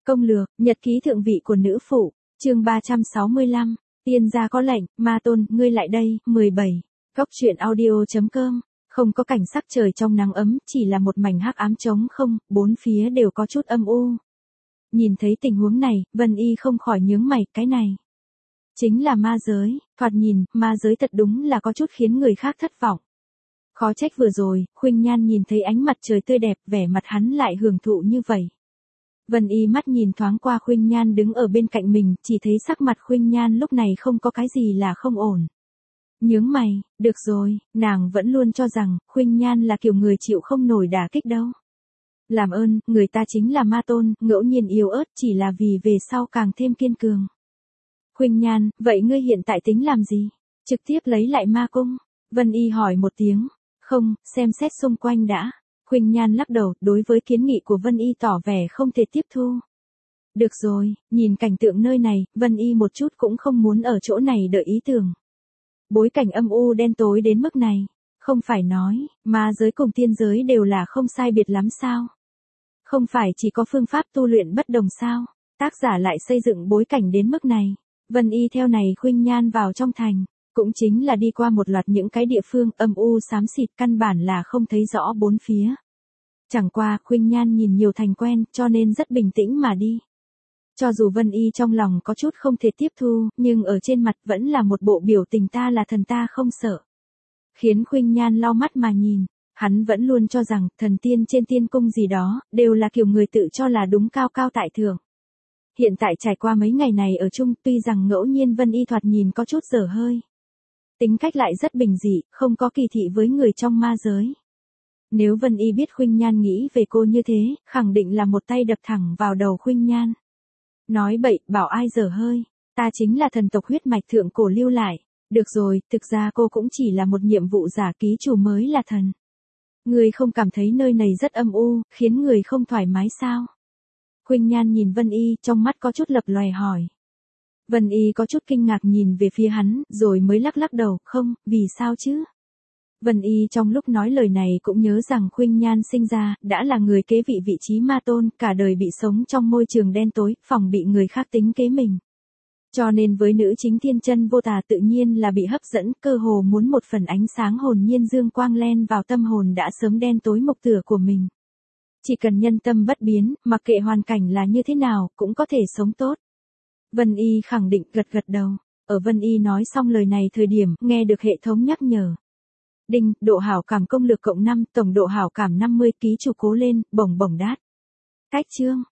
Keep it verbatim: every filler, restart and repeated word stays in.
Công lược, nhật ký thượng vị của nữ phụ, chương ba trăm sáu mươi lăm, tiên gia có lệnh, ma tôn, ngươi lại đây, mười bảy, góc truyện audio.com, không có cảnh sắc trời trong nắng ấm, chỉ là một mảnh hắc ám trống không, bốn phía đều có chút âm u. Nhìn thấy tình huống này, Vân Y không khỏi nhướng mày, cái này chính là ma giới, thoạt nhìn, ma giới thật đúng là có chút khiến người khác thất vọng. Khó trách vừa rồi, Khuynh Nhan nhìn thấy ánh mặt trời tươi đẹp, vẻ mặt hắn lại hưởng thụ như vậy. Vân Y mắt nhìn thoáng qua Khuynh Nhan đứng ở bên cạnh mình, chỉ thấy sắc mặt Khuynh Nhan lúc này không có cái gì là không ổn. Nhướng mày, được rồi, nàng vẫn luôn cho rằng, Khuynh Nhan là kiểu người chịu không nổi đả kích đâu. Làm ơn, người ta chính là ma tôn, ngẫu nhiên yếu ớt chỉ là vì về sau càng thêm kiên cường. Khuynh Nhan, vậy ngươi hiện tại tính làm gì? Trực tiếp lấy lại ma cung? Vân Y hỏi một tiếng. Không, xem xét xung quanh đã. Khuynh Nhan lắc đầu, đối với kiến nghị của Vân Y tỏ vẻ không thể tiếp thu. Được rồi, nhìn cảnh tượng nơi này, Vân Y một chút cũng không muốn ở chỗ này đợi ý tưởng. Bối cảnh âm u đen tối đến mức này, không phải nói, ma giới cùng tiên giới đều là không sai biệt lắm sao? Không phải chỉ có phương pháp tu luyện bất đồng sao? Tác giả lại xây dựng bối cảnh đến mức này. Vân Y theo này Khuynh Nhan vào trong thành, cũng chính là đi qua một loạt những cái địa phương âm u xám xịt, căn bản là không thấy rõ bốn phía. Chẳng qua Khuynh Nhan nhìn nhiều thành quen, cho nên rất bình tĩnh mà đi. Cho dù Vân Y trong lòng có chút không thể tiếp thu, nhưng ở trên mặt vẫn là một bộ biểu tình ta là thần ta không sợ. Khiến Khuynh Nhan lau mắt mà nhìn, hắn vẫn luôn cho rằng thần tiên trên tiên cung gì đó, đều là kiểu người tự cho là đúng cao cao tại thượng. Hiện tại trải qua mấy ngày này ở chung, tuy rằng ngẫu nhiên Vân Y thoạt nhìn có chút dở hơi. Tính cách lại rất bình dị, không có kỳ thị với người trong ma giới. Nếu Vân Y biết Khuynh Nhan nghĩ về cô như thế, khẳng định là một tay đập thẳng vào đầu Khuynh Nhan. Nói bậy, bảo ai dở hơi, ta chính là thần tộc huyết mạch thượng cổ lưu lại. Được rồi, thực ra cô cũng chỉ là một nhiệm vụ giả, ký chủ mới là thần. Người không cảm thấy nơi này rất âm u, khiến người không thoải mái sao? Khuynh Nhan nhìn Vân Y, trong mắt có chút lập lòe hỏi. Vân Y có chút kinh ngạc nhìn về phía hắn, rồi mới lắc lắc đầu, không, vì sao chứ? Vân Y trong lúc nói lời này cũng nhớ rằng Khuynh Nhan sinh ra, đã là người kế vị vị trí ma tôn, cả đời bị sống trong môi trường đen tối, phòng bị người khác tính kế mình. Cho nên với nữ chính thiên chân vô tà tự nhiên là bị hấp dẫn, cơ hồ muốn một phần ánh sáng hồn nhiên dương quang len vào tâm hồn đã sớm đen tối mộc tửa của mình. Chỉ cần nhân tâm bất biến, mặc kệ hoàn cảnh là như thế nào, cũng có thể sống tốt. Vân Y khẳng định gật gật đầu. Ở Vân Y nói xong lời này thời điểm, nghe được hệ thống nhắc nhở. Đinh, độ hảo cảm công lược cộng năm, tổng độ hảo cảm năm mươi, ký chủ cố lên, bổng bổng đát. Cách chương,